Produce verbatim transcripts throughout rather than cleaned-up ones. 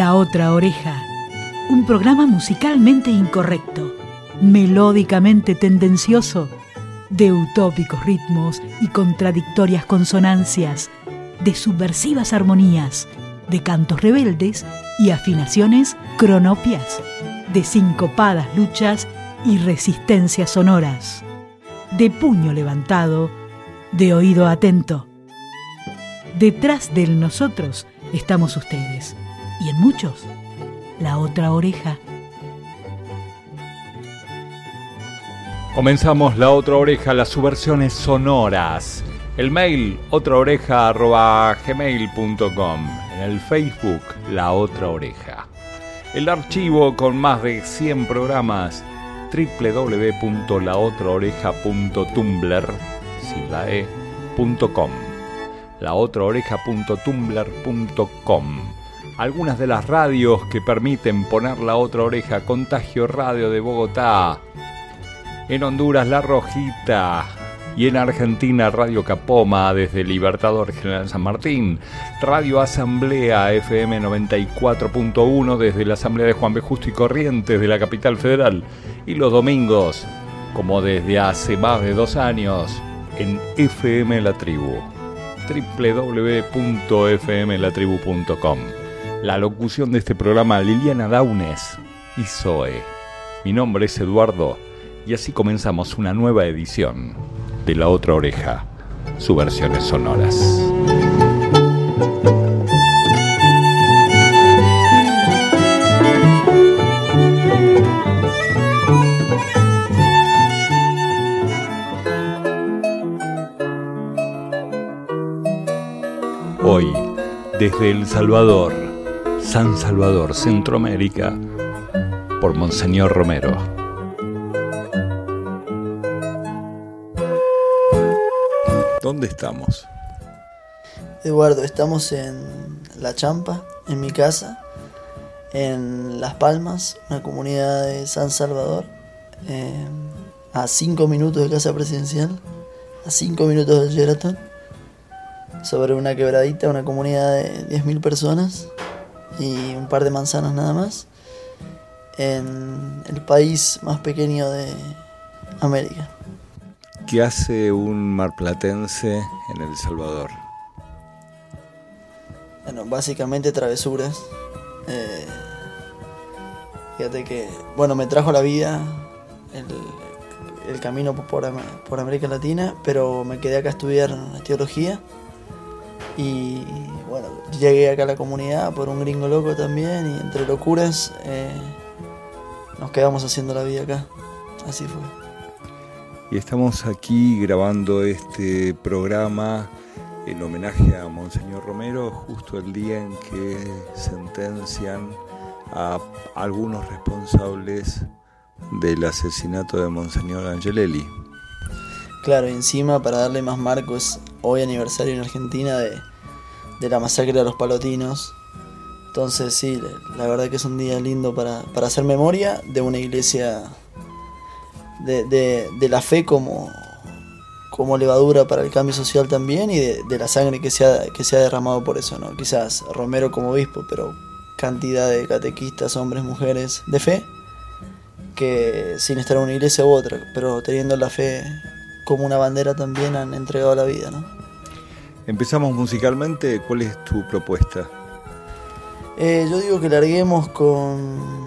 La Otra Oreja, un programa musicalmente incorrecto, melódicamente tendencioso, de utópicos ritmos y contradictorias consonancias, de subversivas armonías, de cantos rebeldes y afinaciones cronopias, de sincopadas luchas y resistencias sonoras, de puño levantado, de oído atento. Detrás del nosotros estamos ustedes, y en muchos, la otra oreja. Comenzamos La Otra Oreja, las subversiones sonoras. El mail otraoreja arroba gmail punto com. En el Facebook, La Otra Oreja. El archivo con más de cien programas, doble u doble u doble u punto la otra oreja punto tumblr punto com. la otra oreja punto tumblr punto com. Algunas de las radios que permiten poner La Otra Oreja: Contagio Radio de Bogotá, en Honduras La Rojita, y en Argentina Radio Capoma desde Libertador General San Martín, Radio Asamblea F M noventa y cuatro punto uno desde la Asamblea de Juan B. Justo y Corrientes de la Capital Federal, y los domingos, como desde hace más de dos años, en F M La Tribu, doble u doble u doble u punto f m la tribu punto com. La locución de este programa, Liliana Daunes y Zoe. Mi nombre es Eduardo, y así comenzamos una nueva edición de La Otra Oreja, subversiones sonoras. Hoy, desde El Salvador, San Salvador, Centroamérica, por Monseñor Romero. ¿Dónde estamos? Eduardo, estamos en La Champa, en mi casa, en Las Palmas, una comunidad de San Salvador, eh, a cinco minutos de Casa Presidencial, a cinco minutos del Sheraton, sobre una quebradita, una comunidad de diez mil personas y un par de manzanas nada más, en el país más pequeño de América. ¿Qué hace un marplatense en El Salvador? Bueno, básicamente travesuras. Eh, fíjate que, bueno, me trajo la vida el, el camino por, por América Latina, pero me quedé acá a estudiar teología. Y bueno, llegué acá a la comunidad por un gringo loco también, y entre locuras eh, nos quedamos haciendo la vida acá. Así fue. Y estamos aquí grabando este programa en homenaje a Monseñor Romero, justo el día en que sentencian a algunos responsables del asesinato de Monseñor Angelelli. Claro, y encima, para darle más marcos, hoy aniversario en Argentina de, de la masacre de los Palotinos. Entonces sí, la verdad que es un día lindo para, para hacer memoria de una iglesia de, de, de la fe como, como levadura para el cambio social también, y de, de la sangre que se, ha, que se ha derramado por eso, ¿no? Quizás Romero como obispo, pero cantidad de catequistas, hombres, mujeres de fe, que sin estar en una iglesia u otra, pero teniendo la fe como una bandera también, han entregado la vida, ¿no? Empezamos musicalmente. ¿Cuál es tu propuesta? Eh, yo digo que larguemos con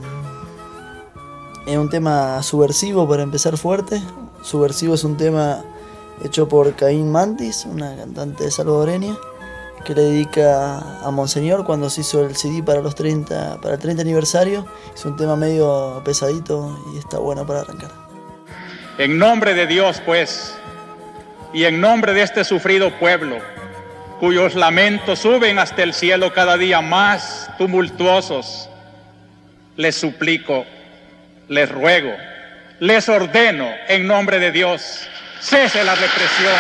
eh, un tema subversivo para empezar fuerte. Subversivo es un tema hecho por Caín Mantis, una cantante salvadoreña, que le dedica a Monseñor cuando se hizo el C D para los treinta, para el treinta aniversario. Es un tema medio pesadito y está bueno para arrancar. En nombre de Dios, pues, y en nombre de este sufrido pueblo, cuyos lamentos suben hasta el cielo cada día más tumultuosos, les suplico, les ruego, les ordeno, en nombre de Dios, cese la represión.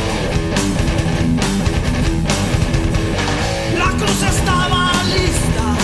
La cruz estaba lista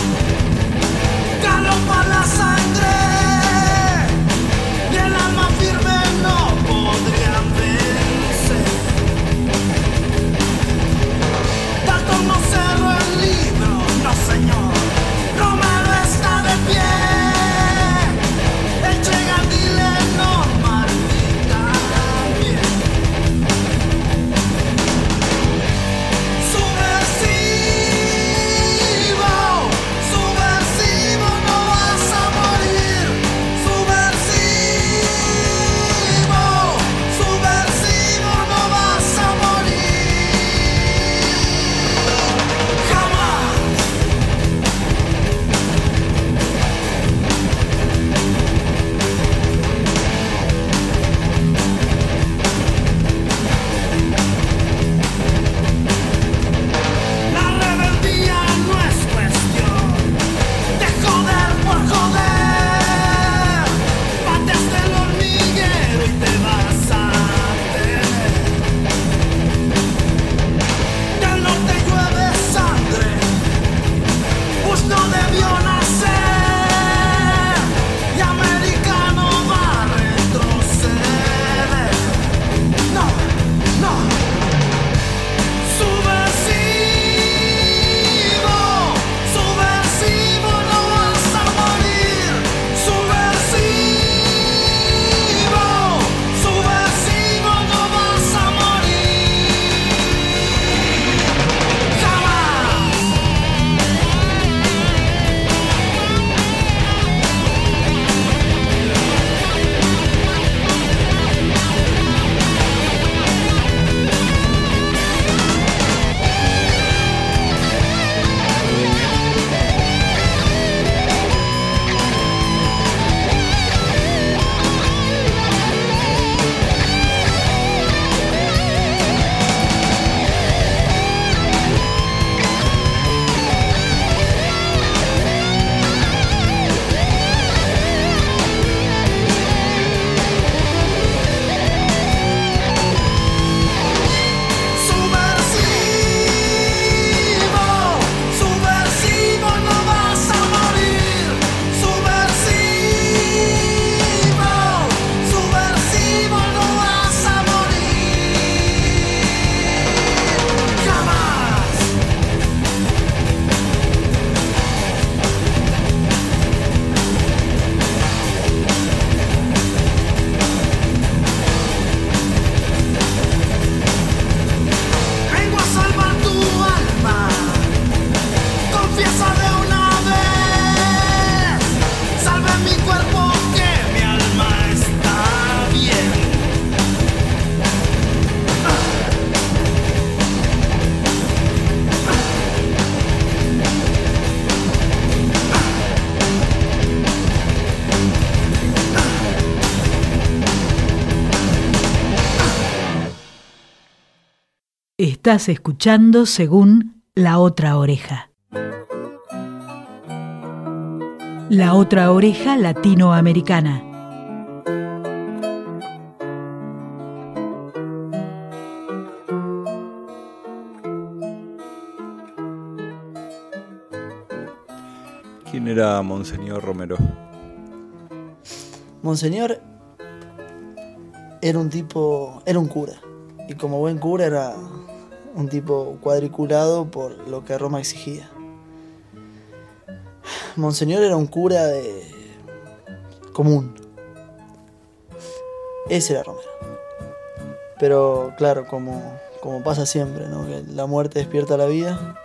Estás escuchando según La Otra Oreja. La Otra Oreja Latinoamericana. ¿Quién era Monseñor Romero? Monseñor era un tipo, era un cura, y como buen cura era un tipo cuadriculado por lo que Roma exigía. Monseñor era un cura de común. Ese era Romero. Pero claro, como, como pasa siempre, ¿no? Que la muerte despierta la vida.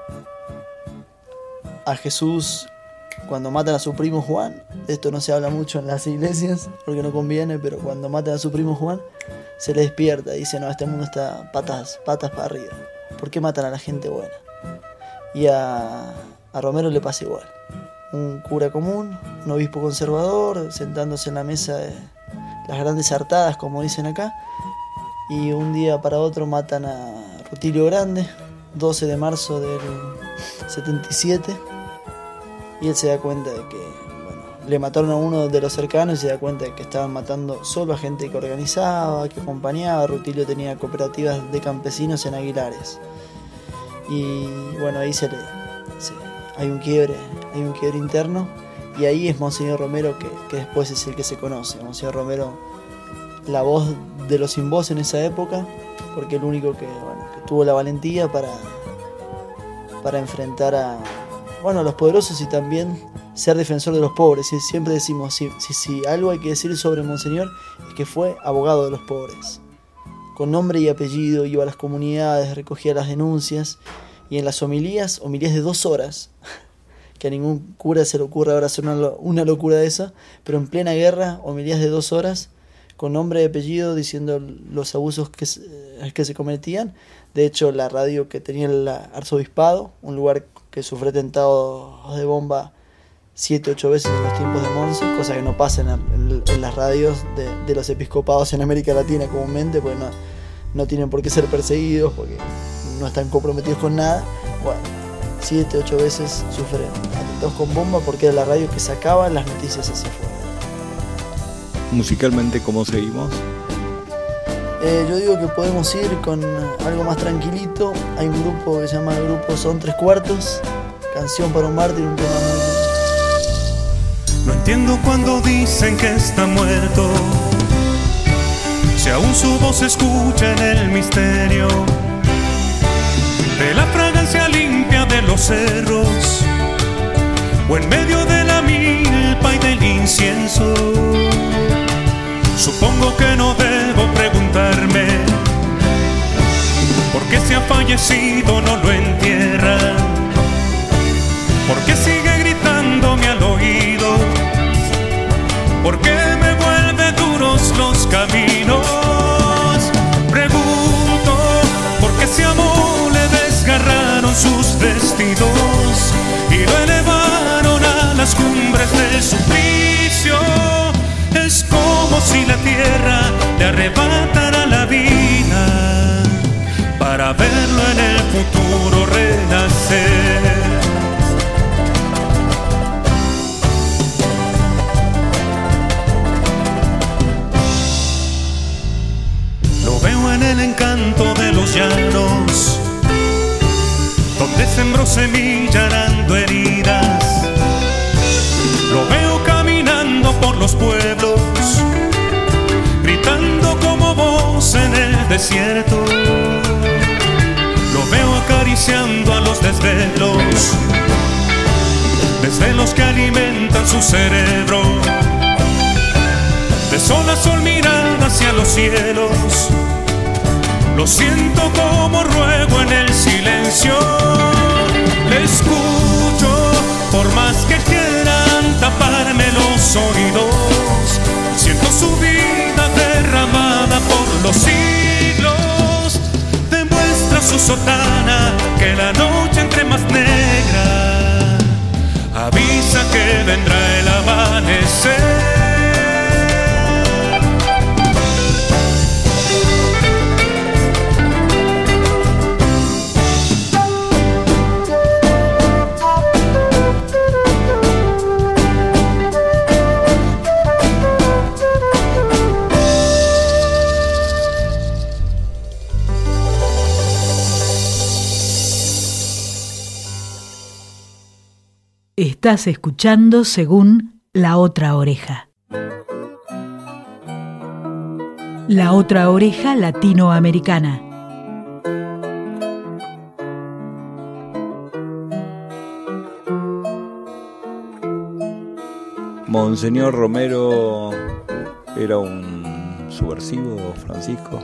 A Jesús, cuando matan a su primo Juan, de esto no se habla mucho en las iglesias porque no conviene, pero cuando matan a su primo Juan, se le despierta, dice, no, este mundo está patas, patas para arriba. ¿Por qué matan a la gente buena? Y a, a Romero le pasa igual. Un cura común, un obispo conservador, sentándose en la mesa de las grandes hartadas, como dicen acá, y un día para otro matan a Rutilio Grande, doce de marzo del setenta y siete, y él se da cuenta de que, bueno, le mataron a uno de los cercanos y se da cuenta de que estaban matando solo a gente que organizaba, que acompañaba. Rutilio tenía cooperativas de campesinos en Aguilares. Y bueno, ahí se le, se, hay un quiebre, hay un quiebre interno, y ahí es Monseñor Romero que, que después es el que se conoce. Monseñor Romero, la voz de los sin voz en esa época, porque el único que, bueno, que tuvo la valentía para, para enfrentar a, bueno, a los poderosos y también ser defensor de los pobres. Y siempre decimos, si, si, si algo hay que decir sobre Monseñor, es que fue abogado de los pobres. Con nombre y apellido iba a las comunidades, recogía las denuncias, y en las homilías, homilías de dos horas, que a ningún cura se le ocurre ahora hacer una, una locura de esa, pero en plena guerra, homilías de dos horas, con nombre y apellido, diciendo los abusos que, que se cometían. De hecho, la radio que tenía el arzobispado, un lugar que sufre atentados de bomba siete, ocho veces en los tiempos de Monse, cosa que no pasa en, en, en las radios de, de los episcopados en América Latina comúnmente, porque no, no tienen por qué ser perseguidos, porque no están comprometidos con nada. Bueno, siete, ocho veces sufren atentados con bomba porque era la radio que sacaba las noticias hacia afuera. Musicalmente, ¿cómo seguimos? Eh, yo digo que podemos ir con algo más tranquilito. Hay un grupo que se llama el grupo Son Tres Cuartos, Canción para un Mártir, un tema muy... No entiendo cuando dicen que está muerto, si aún su voz se escucha en el misterio de la fragancia limpia de los cerros, o en medio de la milpa y del incienso. Supongo que no debo preguntarme por qué si ha fallecido no lo entierran, por qué sigue gritándome al oído, por qué me vuelve duros los caminos. Pregunto por qué ese amor le desgarraron sus vestidos y lo elevaron a las cumbres del suplicio. Es como si la tierra le arrebatara la vida para verlo en el futuro renacer. Lo veo en el encanto de los llanos, donde sembró semilla arando heridas. Lo veo caminando por los pueblos, gritando como voz en el desierto. Lo veo acariciando a los desvelos, desvelos que alimentan su cerebro. De sol a sol mirando hacia los cielos, lo siento como ruego en el silencio. Le escucho por más que quieran taparme los oídos. Siento su vida derramada por los siglos. Demuestra su sotana que la noche entre más negra avisa que vendrá el amanecer. Estás escuchando Según La Otra Oreja. La Otra Oreja Latinoamericana. Monseñor Romero era un subversivo, Francisco.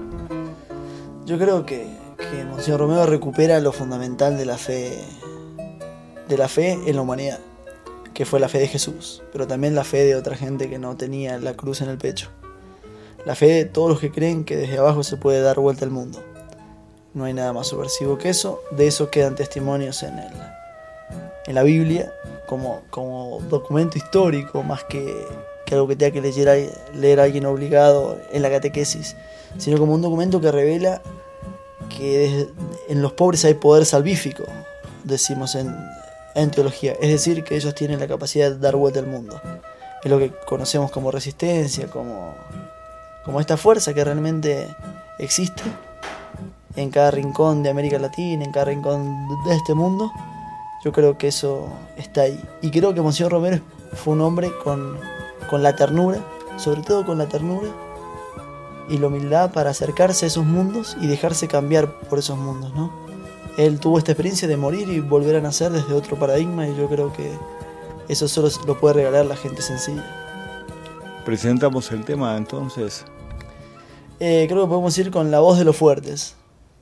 Yo creo que, que Monseñor Romero recupera lo fundamental de la fe, de la fe en la humanidad, que fue la fe de Jesús, pero también la fe de otra gente que no tenía la cruz en el pecho. La fe de todos los que creen que desde abajo se puede dar vuelta al mundo. No hay nada más subversivo que eso. De eso quedan testimonios en, el, en la Biblia como, como documento histórico, más que, que algo que tenga que leer, leer a alguien obligado en la catequesis, sino como un documento que revela que desde, en los pobres hay poder salvífico, decimos en, en teología. Es decir, que ellos tienen la capacidad de dar vuelta al mundo. Es lo que conocemos como resistencia, como... como esta fuerza que realmente existe en cada rincón de América Latina, en cada rincón de este mundo. Yo creo que eso está ahí. Y creo que Monseñor Romero fue un hombre con, con la ternura, sobre todo con la ternura y la humildad para acercarse a esos mundos y dejarse cambiar por esos mundos, ¿no? Él tuvo esta experiencia de morir y volver a nacer desde otro paradigma, y yo creo que eso solo lo puede regalar la gente sencilla. Presentamos el tema entonces. Eh, creo que podemos ir con La Voz de los Fuertes,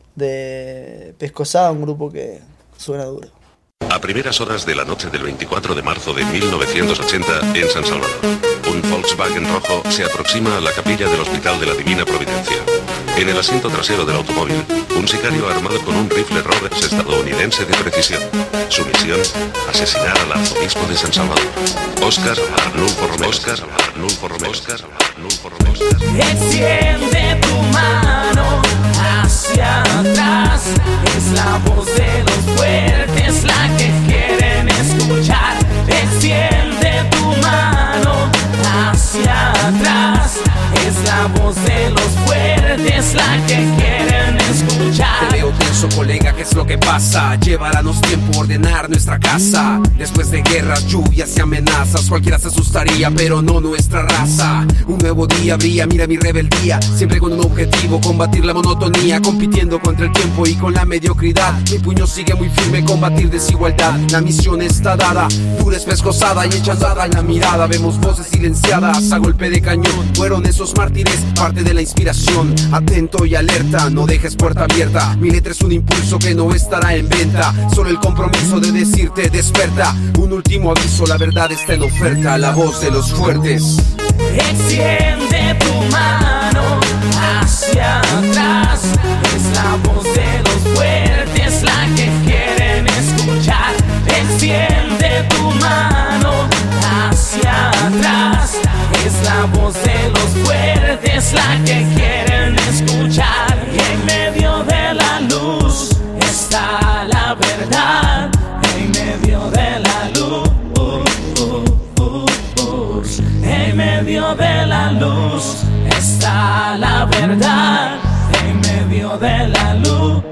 de Pescosá, un grupo que suena duro. A primeras horas de la noche del veinticuatro de marzo de mil novecientos ochenta, en San Salvador, un Volkswagen rojo se aproxima a la capilla del Hospital de la Divina Providencia. En el asiento trasero del automóvil, un sicario armado con un rifle Roberts estadounidense de precisión. Su misión, asesinar al arzobispo de San Salvador, Óscar Arnulfo Romero. Óscar Arnulfo Romero. Óscar Arnulfo Romero. Extiende tu mano hacia atrás, es la voz de los fuertes la que quieren escuchar. Extiende tu mano hacia atrás, es la voz de los fuertes la que quieren escuchar. Te veo tenso, colega, ¿qué es lo que pasa? Llevará-nos tiempo ordenar nuestra casa. Después de guerras, lluvias y amenazas, cualquiera se asustaría, pero no nuestra raza. Un nuevo día brilla, mira mi rebeldía, siempre con un objetivo, combatir la monotonía, compitiendo contra el tiempo y con la mediocridad. Mi puño sigue muy firme, combatir desigualdad. La misión está dada, dura es pescosada y echada en la mirada. Vemos voces silenciadas a golpe de cañón. Fueron esos mártires, parte de la inspiración. Atento y alerta, no dejes puerta abierta. Mi letra es un impulso que no estará en venta. Solo el compromiso de decirte desperta. Un último aviso, la verdad está en oferta. La voz de los fuertes. Extiende tu mano hacia atrás, es la voz de los fuertes la que quieren escuchar. Extiende tu mano hacia atrás, es la voz de los fuertes la que quieren escuchar. Y en medio de la luz está la verdad, en medio de la luz, en medio de la luz está la verdad, en medio de la luz.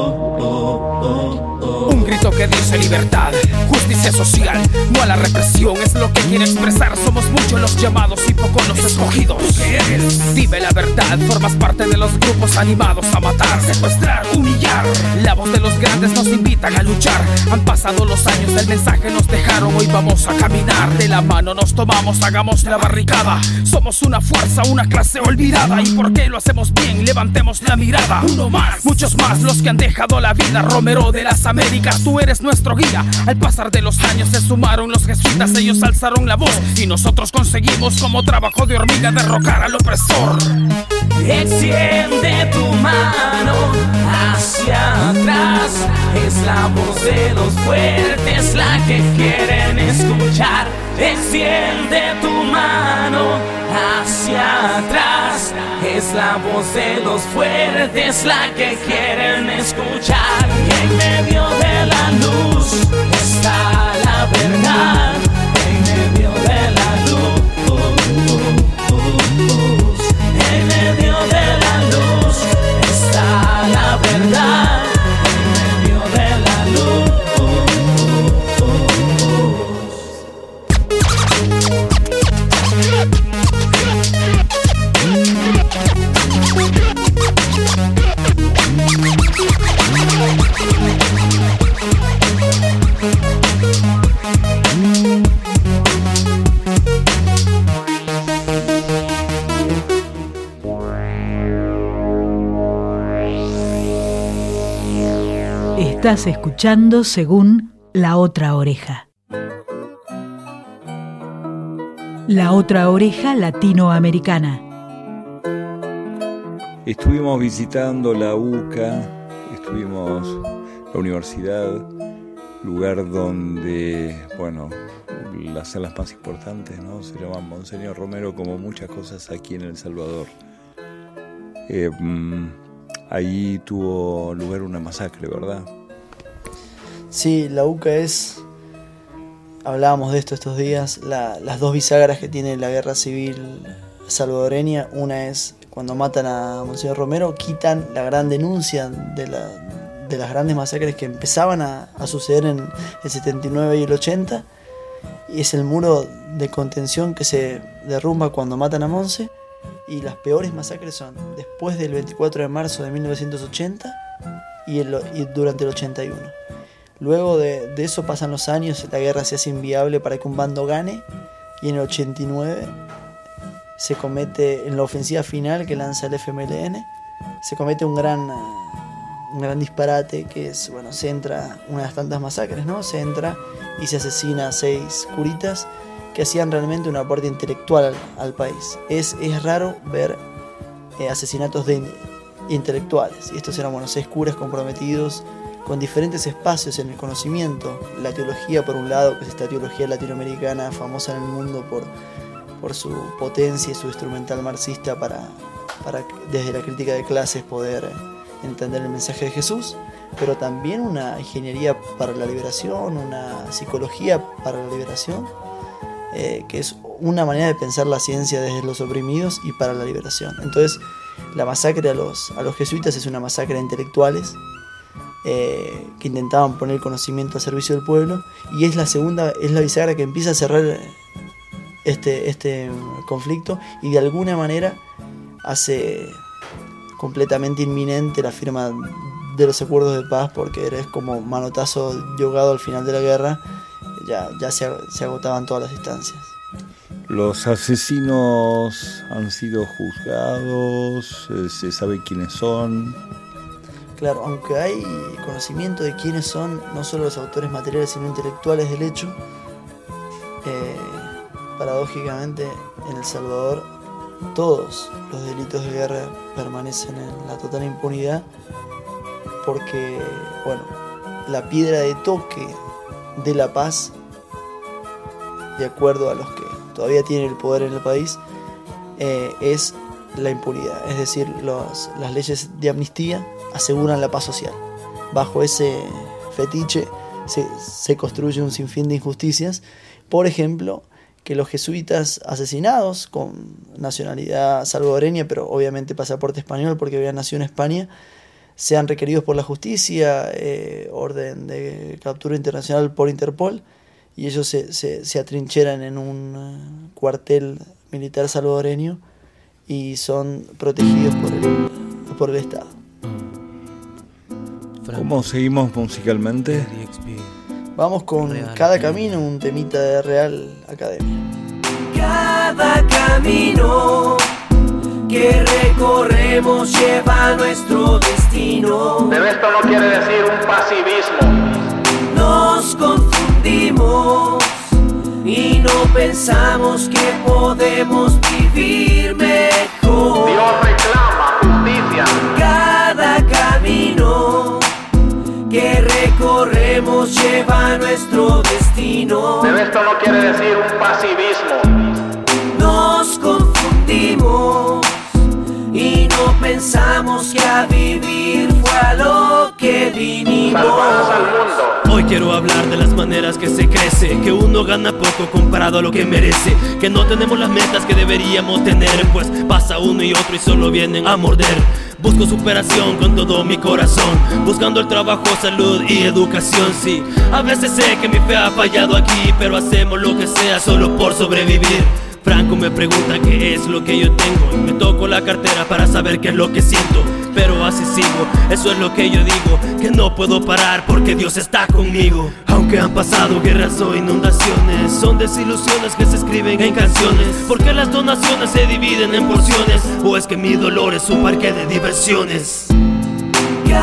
Un grito que dice libertad, justicia social, no a la represión, es lo que quiere expresar. Somos muchos los llamados y pocos los escogidos. ¿Qué eres? Dime la verdad, formas parte de los grupos animados a matar, secuestrar, humillar. La voz de los grandes nos invitan a luchar. Han pasado los años, el mensaje nos dejaron, hoy vamos a caminar. De la mano nos tomamos, hagamos la barricada. Somos una fuerza, una clase olvidada. ¿Y por qué lo hacemos bien? Levantemos la mirada. Uno más, muchos más los que han dejado la vida. Romero de las Américas, tú eres nuestro guía. Al pasar de los años se sumaron los jesuitas, ellos alzaron la voz y nosotros conseguimos como trabajo de hormiga derrocar al opresor. Extiende tu mano hacia atrás, es la voz de los fuertes la que quieren escuchar. Extiende tu mano hacia atrás, es la voz de los fuertes la que quieren escuchar. Y en medio de la luz está la verdad, en medio de la luz, en medio de la luz está la verdad, en medio de la luz. Estás escuchando Según La Otra Oreja. La Otra Oreja Latinoamericana. Estuvimos visitando la U C A, estuvimos la universidad, lugar donde, bueno, las salas más importantes, ¿no? Se llaman Monseñor Romero, como muchas cosas aquí en El Salvador. Eh, ahí tuvo lugar una masacre, ¿verdad? Sí, la U C A es, hablábamos de esto estos días, la, las dos bisagras que tiene la guerra civil salvadoreña. Una es cuando matan a Monseñor Romero, quitan la gran denuncia de, la, de las grandes masacres que empezaban a, a suceder en el setenta y nueve y el ochenta, y es el muro de contención que se derrumba cuando matan a Monse. Y las peores masacres son después del veinticuatro de marzo de mil novecientos ochenta y, el, y durante el ochenta y uno. Luego de, de eso pasan los años, la guerra se hace inviable para que un bando gane, y en el ochenta y nueve se comete, en la ofensiva final que lanza el F M L N, se comete un gran, un gran disparate, que es, bueno, se entra, una de las tantas masacres, ¿no? Se entra y se asesina a seis curitas que hacían realmente un aporte intelectual al, al país. Es, es raro ver eh, asesinatos de intelectuales, y estos eran, bueno, seis curas comprometidos con diferentes espacios en el conocimiento, la teología por un lado, que es esta teología latinoamericana famosa en el mundo por, por su potencia y su instrumental marxista para, para desde la crítica de clases poder entender el mensaje de Jesús, pero también una ingeniería para la liberación, una psicología para la liberación, eh, que es una manera de pensar la ciencia desde los oprimidos y para la liberación. Entonces, la masacre a los, a los jesuitas es una masacre de intelectuales, Eh, que intentaban poner el conocimiento al servicio del pueblo, y es la segunda, es la bisagra que empieza a cerrar este, este conflicto, y de alguna manera hace completamente inminente la firma de los acuerdos de paz, porque es como manotazo yogado al final de la guerra. Ya, ya se, se agotaban todas las instancias. Los asesinos han sido juzgados, eh, se sabe quiénes son. Claro, aunque hay conocimiento de quiénes son no solo los autores materiales sino intelectuales del hecho, eh, paradójicamente en El Salvador todos los delitos de guerra permanecen en la total impunidad, porque, bueno, la piedra de toque de la paz, de acuerdo a los que todavía tienen el poder en el país, eh, es la impunidad. Es decir, los, las leyes de amnistía aseguran la paz social. Bajo ese fetiche se, se construye un sinfín de injusticias. Por ejemplo, que los jesuitas asesinados con nacionalidad salvadoreña, pero obviamente pasaporte español porque habían nacido en España, sean requeridos por la justicia, eh, orden de captura internacional por Interpol, y ellos se, se, se atrincheran en un cuartel militar salvadoreño y son protegidos por el, por el Estado. ¿Cómo seguimos musicalmente? Vamos con Cada Camino, un temita de Real Academia. Cada camino que recorremos lleva a nuestro destino. Pero esto no quiere decir un pasivismo. Nos confundimos y no pensamos que podemos vivir mejor. Dios reclama justicia. Cada camino que recorremos lleva a nuestro destino. Pero esto no quiere decir un pasivismo. Nos confundimos y no pensamos que a vivir fue a lo que vinimos. Salvarás al mundo. Hoy quiero hablar de las maneras que se crece, que uno gana poco comparado a lo que merece, que no tenemos las metas que deberíamos tener, pues pasa uno y otro y solo vienen a morder. Busco superación con todo mi corazón, buscando el trabajo, salud y educación, sí. A veces sé que mi fe ha fallado aquí, pero hacemos lo que sea solo por sobrevivir. Franco me pregunta qué es lo que yo tengo y me toco la cartera para saber qué es lo que siento. Pero así sigo, eso es lo que yo digo, que no puedo parar porque Dios está conmigo. Aunque han pasado guerras o inundaciones, son desilusiones que se escriben en canciones. Porque las donaciones se dividen en porciones, o es que mi dolor es un parque de diversiones. Cada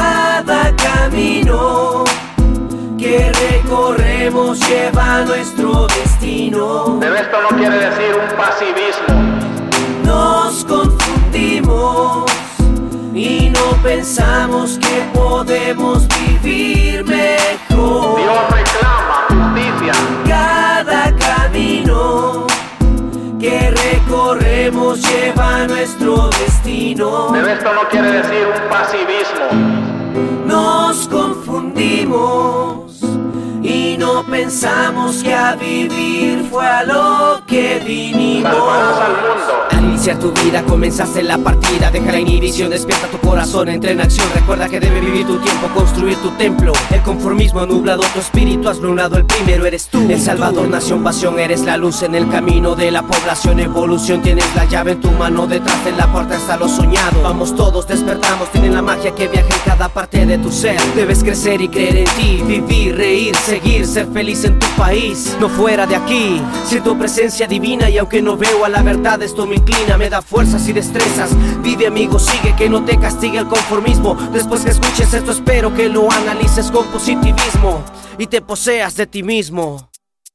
Cada camino que recorremos lleva a nuestro destino. Pero esto no quiere decir un pasivismo. Nos confundimos y no pensamos que podemos vivir mejor. Dios reclama justicia. Cada camino que recorremos lleva a nuestro destino. Pero esto no quiere decir un pasivismo. Nos confundimos y no pensamos que a vivir fue a lo que vinimos. Salvarás al mundo. Al iniciar tu vida comenzaste la partida. Deja la inhibición, despierta tu corazón, entra en acción. Recuerda que debe vivir tu tiempo, construir tu templo. El conformismo ha nublado tu espíritu, has nublado el primero, eres tú. El salvador, nación, pasión, eres la luz en el camino de la población. Evolución, tienes la llave en tu mano, detrás de la puerta está lo soñado. Vamos todos, despertamos, tienen la magia que viaja en cada parte de tu ser. Debes crecer y creer en ti, vivir, reír, seguir, ser feliz en tu país, no fuera de aquí. Siento presencia divina y aunque no veo a la verdad, esto me inclina, me da fuerzas y destrezas. Vive, amigo, sigue, que no te castigue el conformismo. Después que escuches esto espero que lo analices con positivismo y te poseas de ti mismo.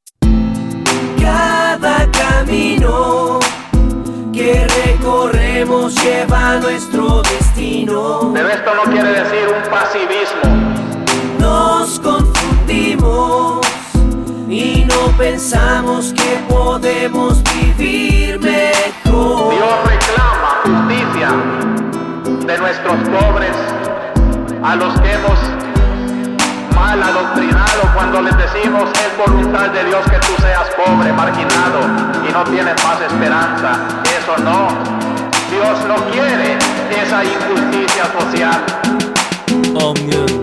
Cada camino que recorremos lleva a nuestro destino. Pero esto no quiere decir un pasivismo. Nos confundimos y no pensamos que podemos vivir mejor. Dios reclama justicia de nuestros pobres, a los que hemos mal adoctrinado cuando les decimos es voluntad de Dios que tú seas pobre, marginado y no tienes más esperanza. Eso no. Dios no quiere esa injusticia social. Amén.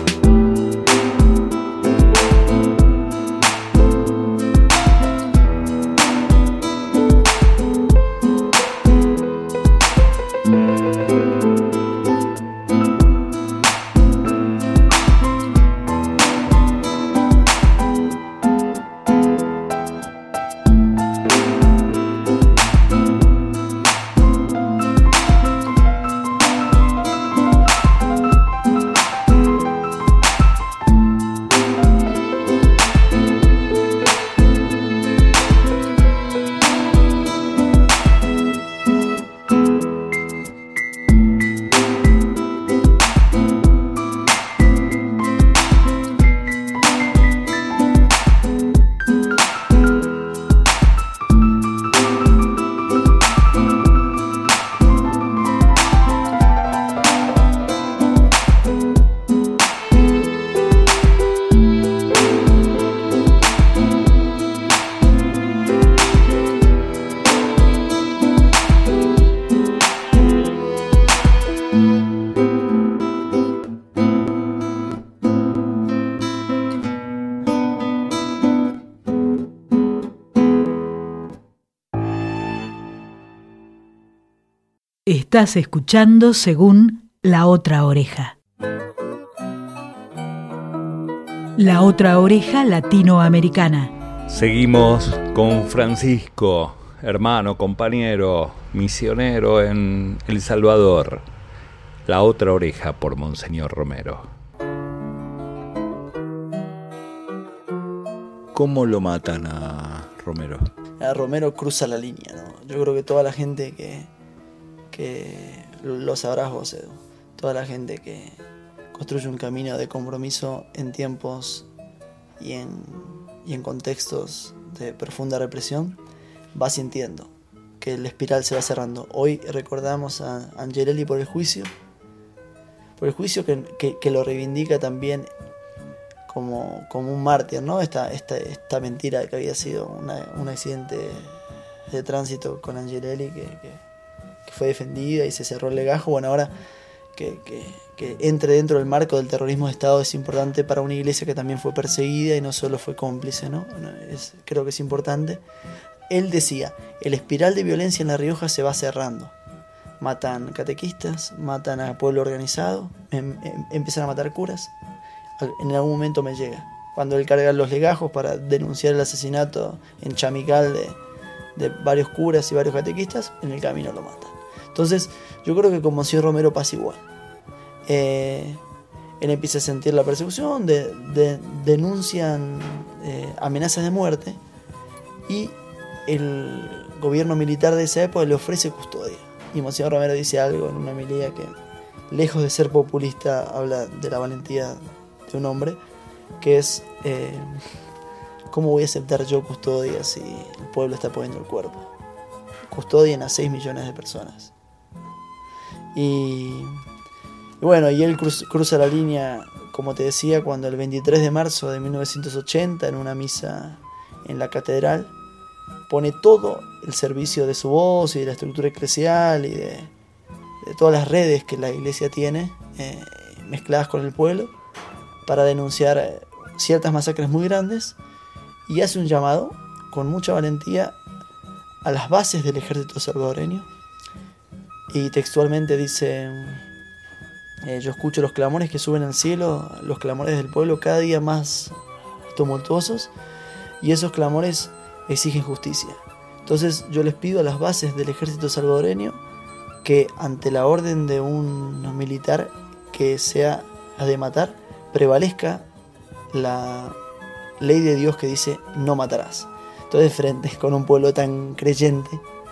Estás escuchando Según La Otra Oreja. La Otra Oreja Latinoamericana. Seguimos con Francisco, hermano, compañero, misionero en El Salvador. La Otra Oreja por Monseñor Romero. ¿Cómo lo matan a Romero? A Romero cruza la línea, ¿no? Yo creo que toda la gente que, que lo sabrás vos, Edu, toda la gente que construye un camino de compromiso en tiempos y en, y en contextos de profunda represión, va sintiendo que la espiral se va cerrando. Hoy recordamos a Angelelli por el juicio, por el juicio que, que, que lo reivindica también como, como un mártir, ¿no? Esta, esta, esta mentira de que había sido una, un accidente de tránsito con Angelelli que, que, que fue defendida y se cerró el legajo. Bueno, ahora que, que, que entre dentro del marco del terrorismo de Estado es importante para una iglesia que también fue perseguida y no solo fue cómplice, ¿no? Es, creo que es importante. Él decía, el espiral de violencia en La Rioja se va cerrando. Matan catequistas, matan a pueblo organizado, em, em, empiezan a matar curas. En algún momento me llega, cuando él carga los legajos para denunciar el asesinato en Chamical de, de varios curas y varios catequistas, en el camino lo matan. Entonces, yo creo que con Monseñor Romero pasa igual. Eh, él empieza a sentir la persecución, de, de, denuncian eh, amenazas de muerte y el gobierno militar de esa época le ofrece custodia. Y Monseñor Romero dice algo en una homilía que, lejos de ser populista, habla de la valentía de un hombre, que es, eh, ¿cómo voy a aceptar yo custodia si el pueblo está poniendo el cuerpo? Custodien a seis millones de personas. Y, y bueno, y él cruz, cruza la línea, como te decía, cuando el veintitrés de marzo de mil novecientos ochenta, en una misa en la catedral, pone todo el servicio de su voz y de la estructura eclesial y de, de todas las redes que la iglesia tiene, eh, mezcladas con el pueblo, para denunciar eh, ciertas masacres muy grandes, y hace un llamado con mucha valentía a las bases del ejército salvadoreño. Y textualmente dice, eh, yo escucho los clamores que suben al cielo, los clamores del pueblo cada día más tumultuosos, y esos clamores exigen justicia. Entonces yo les pido a las bases del ejército salvadoreño que ante la orden de un militar que sea a de matar, prevalezca la ley de Dios que dice no matarás. Entonces, frente con un pueblo tan creyente,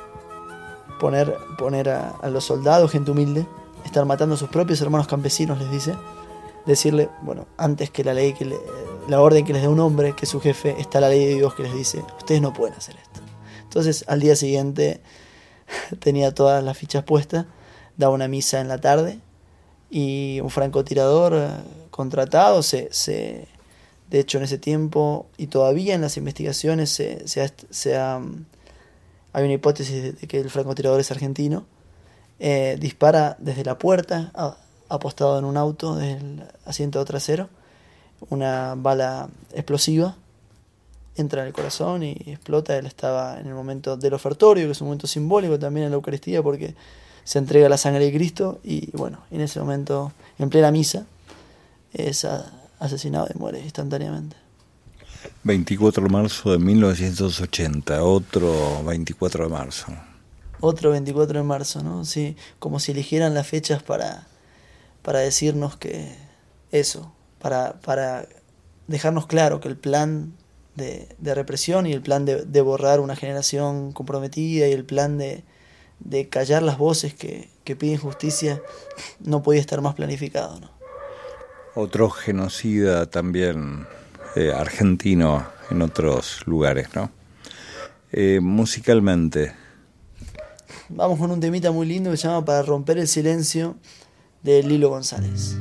poner, poner a, a los soldados, gente humilde, estar matando a sus propios hermanos campesinos, les dice, decirle, bueno, antes que la ley que le, la orden que les dé un hombre, que es su jefe, está la ley de Dios que les dice, ustedes no pueden hacer esto. Entonces, al día siguiente tenía todas las fichas puestas, daba una misa en la tarde, y un francotirador eh, contratado se, se de hecho en ese tiempo y todavía en las investigaciones se, se, ha, se ha, hay una hipótesis de, de que el francotirador es argentino, eh, dispara desde la puerta, a, apostado en un auto del asiento trasero, una bala explosiva entra en el corazón y explota. Él estaba en el momento del ofertorio, que es un momento simbólico también en la Eucaristía, porque se entrega la sangre de Cristo, y bueno, en ese momento, en plena misa, es asesinado y muere instantáneamente. veinticuatro de marzo de mil novecientos ochenta, otro veinticuatro de marzo. Otro veinticuatro de marzo, ¿no? Sí, como si eligieran las fechas para, para decirnos que eso, para, para dejarnos claro que el plan de, de represión y el plan de, de borrar una generación comprometida y el plan de de callar las voces que, que piden justicia no podía estar más planificado, ¿no? Otro genocida también eh, argentino en otros lugares, ¿no? Eh, musicalmente. Vamos con un temita muy lindo que se llama Para romper el silencio, de Lilo González.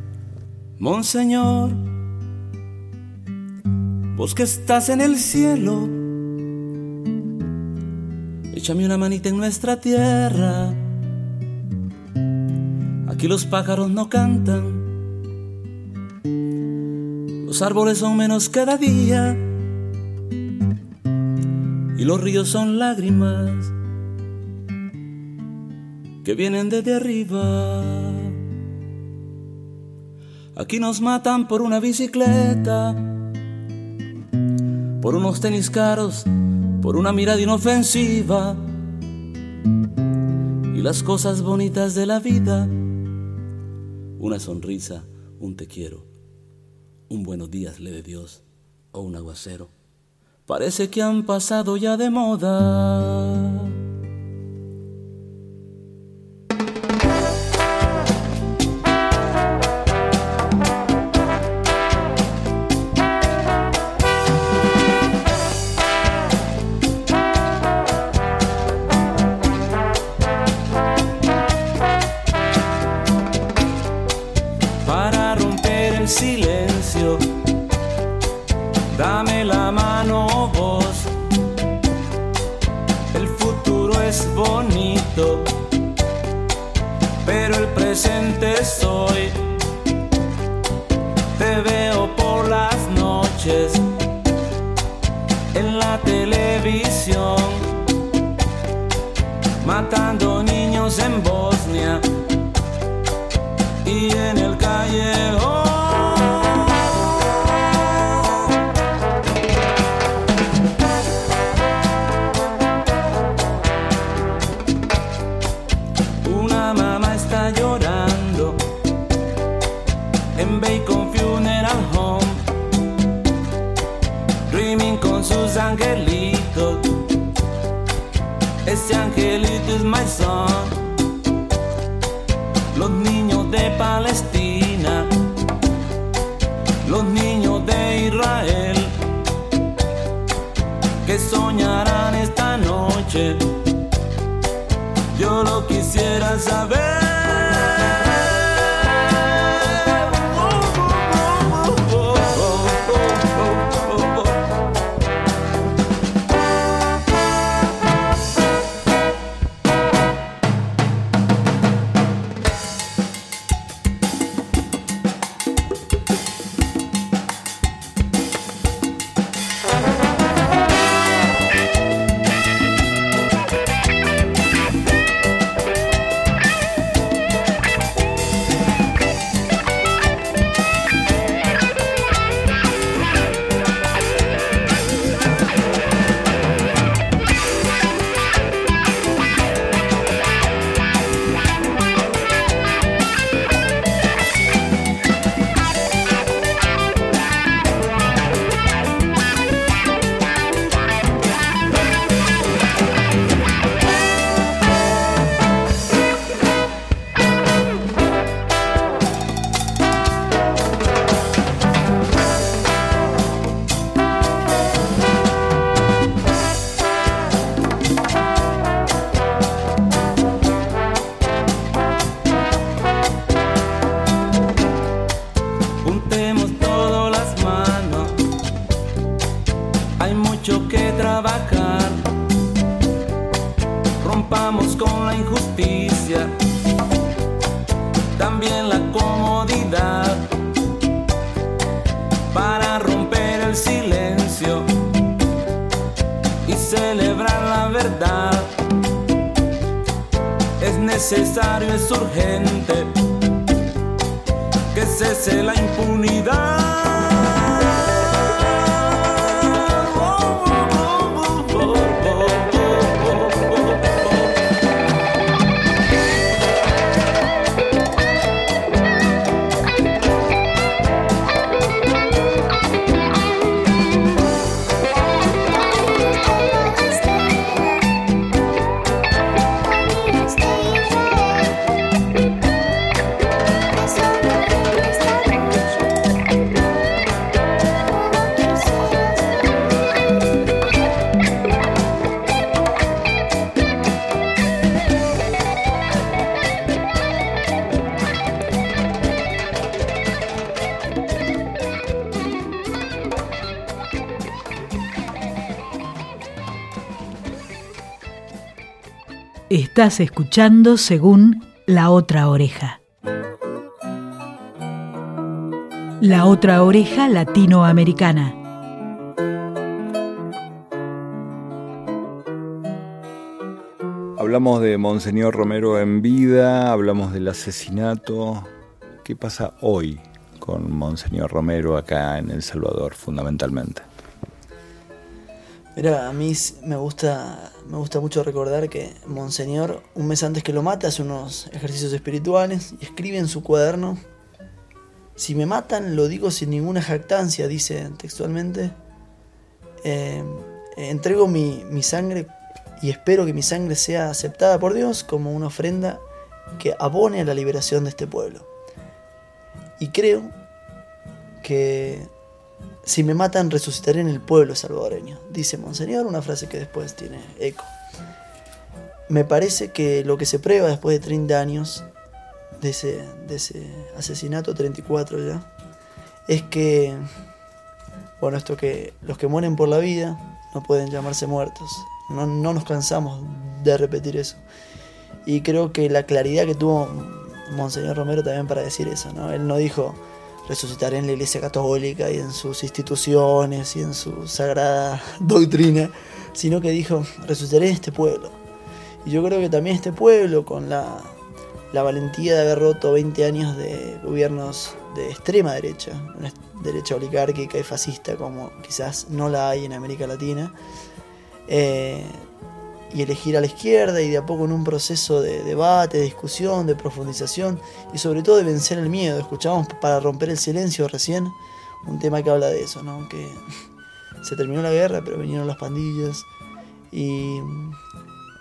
Monseñor, vos que estás en el cielo, échame una manita en nuestra tierra. Aquí los pájaros no cantan, los árboles son menos cada día, y los ríos son lágrimas que vienen desde arriba. Aquí nos matan por una bicicleta, por unos tenis caros, por una mirada inofensiva, y las cosas bonitas de la vida, una sonrisa, un te quiero, un buenos días le de Dios o un aguacero, parece que han pasado ya de moda. Silencio, dame la mano vos, el futuro es bonito, pero el presente es hoy. Te veo por las noches en la televisión, matando niños en Bosnia y en el callejón. En Gaza, los niños de Palestina, los niños de Israel, que soñarán esta noche. Yo lo quisiera saber. Necesario, es urgente que cese la impunidad. Estás escuchando Según La Otra Oreja. La Otra Oreja Latinoamericana. Hablamos de Monseñor Romero en vida, hablamos del asesinato. ¿Qué pasa hoy con Monseñor Romero acá en El Salvador, fundamentalmente? Mira, a mí me gusta, me gusta mucho recordar que Monseñor, un mes antes que lo mata, hace unos ejercicios espirituales y escribe en su cuaderno: si me matan, lo digo sin ninguna jactancia, dice textualmente, eh, entrego mi, mi sangre y espero que mi sangre sea aceptada por Dios como una ofrenda que abone a la liberación de este pueblo. Y creo que si me matan, resucitaré en el pueblo salvadoreño, dice Monseñor, una frase que después tiene eco. Me parece que lo que se prueba después de treinta años de ese, de ese asesinato, treinta y cuatro ya, es que, bueno, esto que los que mueren por la vida no pueden llamarse muertos. No, no nos cansamos de repetir eso. Y creo que la claridad que tuvo Monseñor Romero también para decir eso, ¿no? Él no dijo: resucitaré en la Iglesia Católica y en sus instituciones y en su sagrada doctrina, sino que dijo: resucitaré en este pueblo. Y yo creo que también este pueblo, con la, la valentía de haber roto veinte años de gobiernos de extrema derecha, una derecha oligárquica y fascista como quizás no la hay en América Latina, eh, y elegir a la izquierda y de a poco en un proceso de debate, de discusión, de profundización y sobre todo de vencer el miedo. Escuchábamos Para romper el silencio recién, un tema que habla de eso, ¿no? Que se terminó la guerra pero vinieron las pandillas y,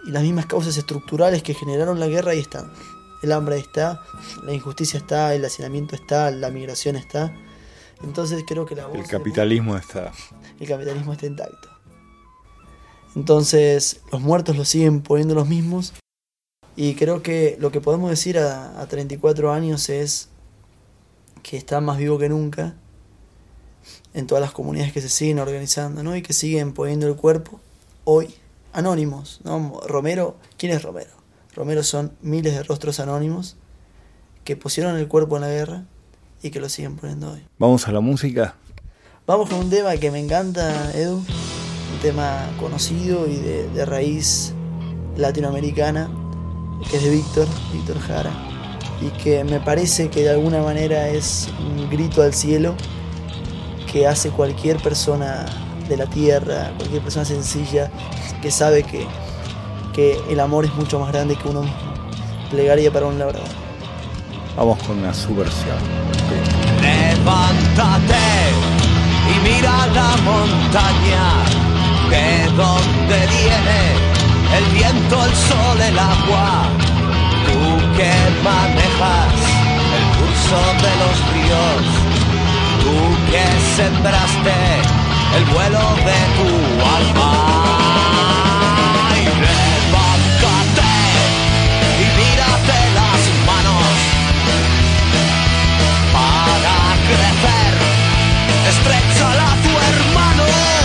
y las mismas causas estructurales que generaron la guerra ahí están. El hambre está, la injusticia está, el hacinamiento está, la migración está. Entonces creo que la voz El capitalismo de... está. El capitalismo está intacto. Entonces los muertos lo siguen poniendo los mismos. Y creo que lo que podemos decir a, a treinta y cuatro años es que está más vivo que nunca en todas las comunidades que se siguen organizando, ¿no? Y que siguen poniendo el cuerpo hoy, anónimos, ¿no? Romero, ¿quién es Romero? Romero son miles de rostros anónimos que pusieron el cuerpo en la guerra y que lo siguen poniendo hoy. ¿Vamos a la música? Vamos con un tema que me encanta, Edu, un tema conocido y de, de raíz latinoamericana, que es de Víctor, Víctor Jara, y que me parece que de alguna manera es un grito al cielo que hace cualquier persona de la tierra, cualquier persona sencilla que sabe que, que el amor es mucho más grande que uno mismo. Plegaria para un labrador. Vamos con una subversión. Levántate y mira la montaña, de donde viene el viento, el sol, el agua. Tú que manejas el curso de los ríos, tú que sembraste el vuelo de tu alma. Y levántate y mírate las manos para crecer, estréchala a tu hermano.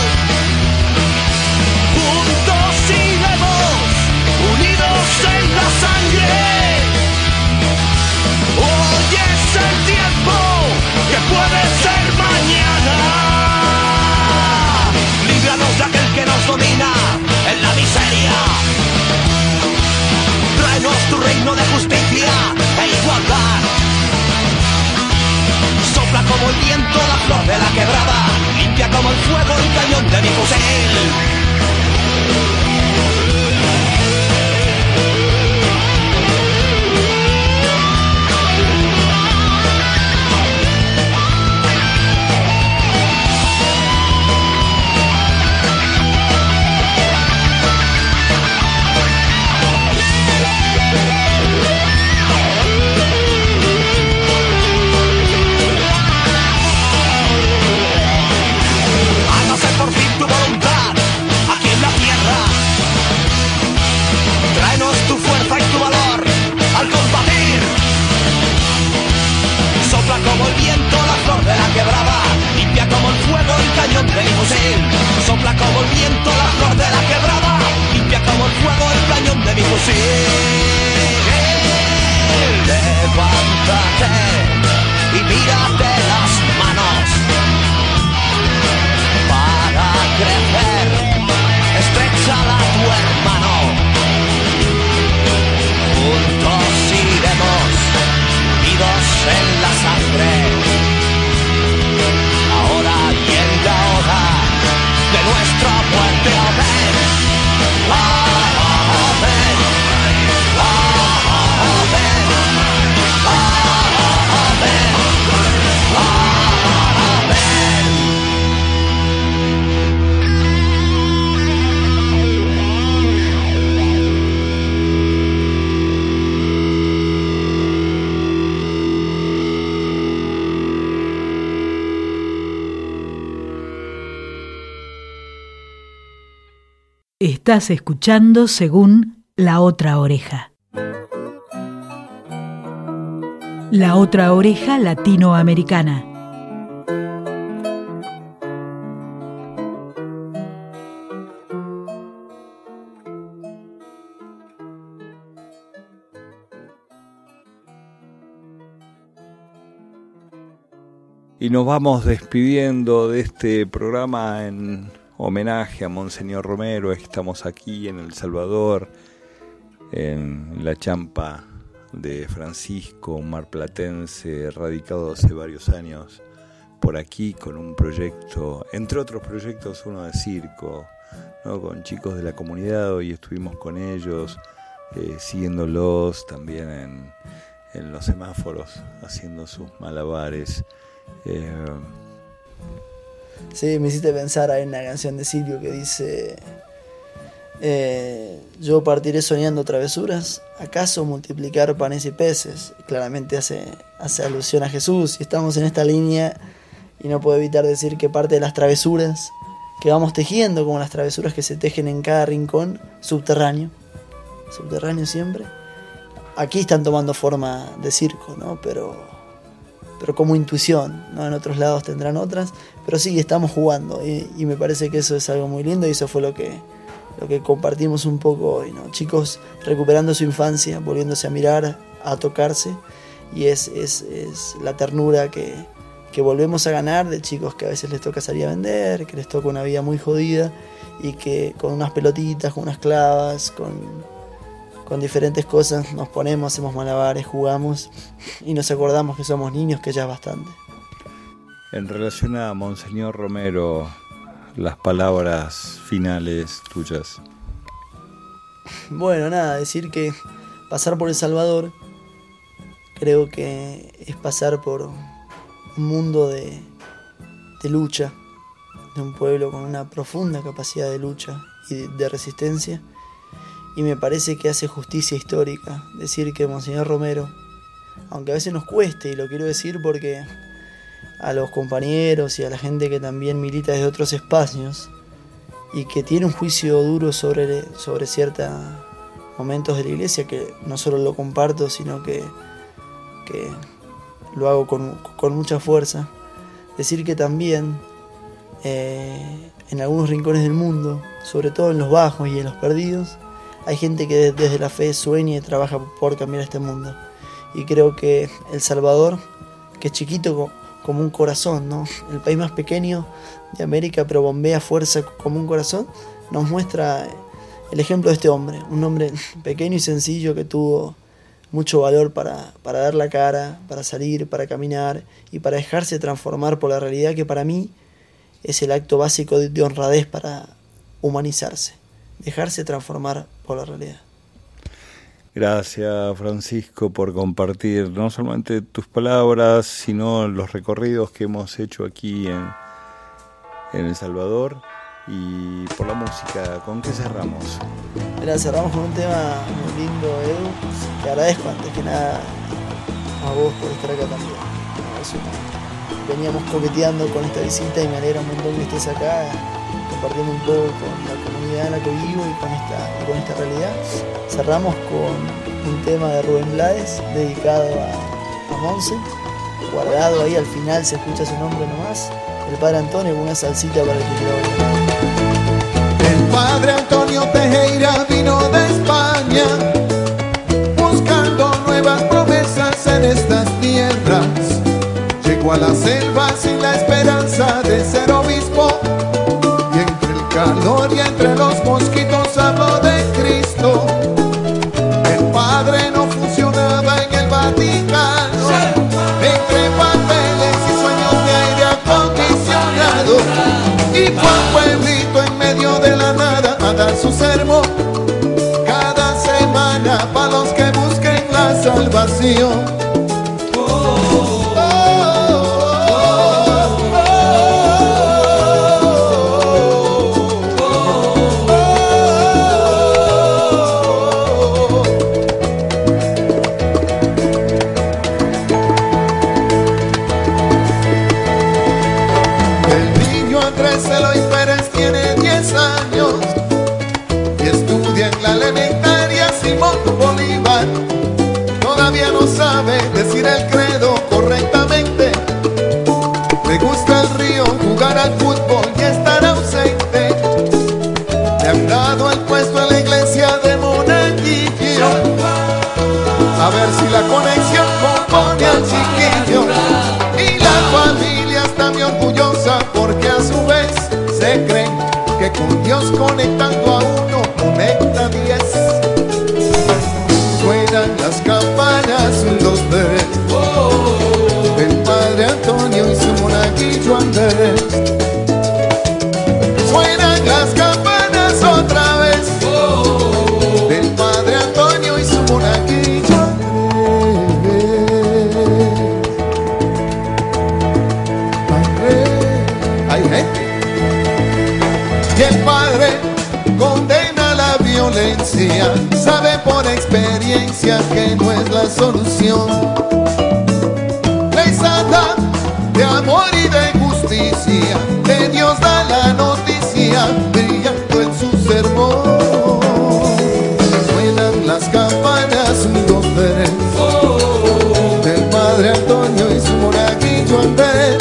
Juntos iremos, unidos en la sangre. Hoy es el tiempo que puede ser mañana. Líbranos de aquel que nos domina en la miseria. Tráenos tu reino de justicia e igualdad. Sopla como el viento la flor de la quebrada, limpia como el fuego el cañón de mi fusil. Como el viento la flor de la quebrada, limpia como el fuego el cañón de mi fusil. Sopla como el viento la flor de la quebrada, limpia como el fuego el cañón de mi fusil. Levántate y mírate las manos para crecer, estréchala a tu hermano. Juntos iremos, unidos en la sangre, ahora y en la hora de nuestra muerte. Amén, amén, amén, Estás escuchando Según La Otra Oreja. La Otra Oreja Latinoamericana. Y nos vamos despidiendo de este programa en homenaje a Monseñor Romero. Estamos aquí en El Salvador, en la champa de Francisco, un marplatense radicado hace varios años por aquí con un proyecto, entre otros proyectos, uno de circo, ¿no? Con chicos de la comunidad. Hoy estuvimos con ellos, eh, siguiéndolos también en, en los semáforos, haciendo sus malabares. Eh, Sí, me hiciste pensar, hay una canción de Silvio que dice Eh, yo partiré soñando travesuras, ¿acaso multiplicar panes y peces? Claramente hace, hace alusión a Jesús, y estamos en esta línea y no puedo evitar decir que parte de las travesuras que vamos tejiendo, como las travesuras que se tejen en cada rincón subterráneo, subterráneo siempre, aquí están tomando forma de circo, ¿no? Pero, pero como intuición, ¿no? En otros lados tendrán otras, pero sí, estamos jugando y, y me parece que eso es algo muy lindo y eso fue lo que, lo que compartimos un poco hoy, ¿no? Chicos recuperando su infancia, volviéndose a mirar, a tocarse, y es, es, es la ternura que, que volvemos a ganar de chicos que a veces les toca salir a vender, que les toca una vida muy jodida y que con unas pelotitas, con unas clavas, con, con diferentes cosas nos ponemos, hacemos malabares, jugamos y nos acordamos que somos niños, que ya es bastante. En relación a Monseñor Romero, las palabras finales tuyas. Bueno, nada, decir que pasar por El Salvador creo que es pasar por un mundo de, de lucha, de un pueblo con una profunda capacidad de lucha y de, de resistencia, y me parece que hace justicia histórica decir que Monseñor Romero, aunque a veces nos cueste, y lo quiero decir porque a los compañeros y a la gente que también milita desde otros espacios y que tiene un juicio duro sobre, sobre ciertos momentos de la iglesia, que no solo lo comparto, sino que, que lo hago con, con mucha fuerza, decir que también eh, en algunos rincones del mundo, sobre todo en los bajos y en los perdidos, hay gente que desde la fe sueña y trabaja por cambiar este mundo. Y creo que El Salvador, que es chiquito como un corazón, ¿no? El país más pequeño de América, pero bombea fuerza como un corazón, nos muestra el ejemplo de este hombre, un hombre pequeño y sencillo que tuvo mucho valor para, para dar la cara, para salir, para caminar y para dejarse transformar por la realidad, que para mí es el acto básico de, de honradez para humanizarse, dejarse transformar por la realidad. Gracias, Francisco, por compartir no solamente tus palabras, sino los recorridos que hemos hecho aquí en, en El Salvador, y por la música. ¿Con qué cerramos? Mira, cerramos con un tema muy lindo, Edu. Te agradezco antes que nada a vos por estar acá también. Veníamos coqueteando con esta visita y me alegra un montón que estés acá, compartiendo un poco con la comunidad en la que vivo y con esta, y con esta realidad. Cerramos con un tema de Rubén Blades dedicado a, a Monse, guardado ahí al final, se escucha su nombre nomás, el Padre Antonio, con una salsita para el que quiera bailar. El Padre Antonio Tejera vino de España buscando nuevas promesas en estas tierras. Llegó a la selva sin la esperanza de ser obispo, y entre el calor y entre los mosquitos habló de Cristo. El Padre no funcionaba en el Vaticano, entre papeles y sueños de aire acondicionado, y fue un pueblito en medio de la nada a dar su sermón cada semana para los que busquen la salvación. Decir el credo correctamente, le gusta el río, jugar al fútbol y estar ausente. Le han dado el puesto en la iglesia de monaguillo, a ver si la conexión compone al chiquillo. Y la familia está muy orgullosa porque a su vez se creen que con Dios conectando a uno conecta diez. Suenan las campanas, un, dos, tres. Oh, el Padre Antonio y su monaguillo Andrés. Suenan las campanas otra vez. Oh, el Padre Antonio y su monaguillo Andrés. Hay gente. Y el Padre condena la policía sabe por experiencia que no es la solución. Ley santa de amor y de justicia, de Dios da la noticia, brillando en su sermón. Suenan las campanas, un, dos, tres, del Padre Antonio y su monaguillo Andrés.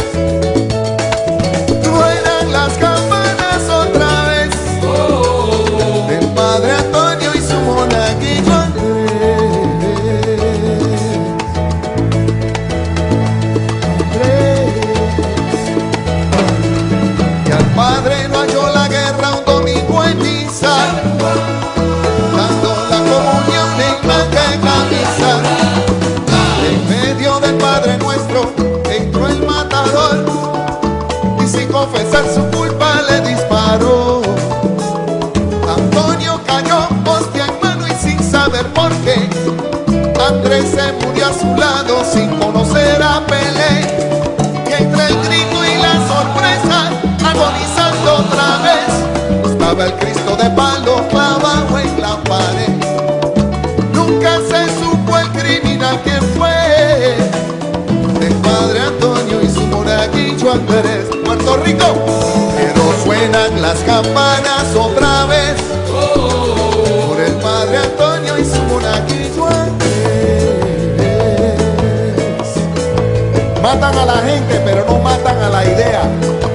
Suenan las campanas otra vez, del Padre Antonio y su monaguillo Andrés. Y al Padre no halló la guerra un domingo en misa, dando la comunión en blanca camisa. En medio del Padre Nuestro entró el matador y sin confesar su culpa le disparó. Antonio cayó, hostia en mano y sin saber por qué. Andrés se murió a su lado sin conocer a Pelé. Y entre el grito y la sorpresa, agonizando otra vez, estaba el Cristo de palo clavado en la pared. Nunca se supo el criminal quién fue, el Padre Antonio y su monaguillo Andrés. Puerto Rico, pero suenan las campanas otra vez, por el Padre Antonio y su monaguillo Andrés. Matan a la gente, pero no matan a la idea.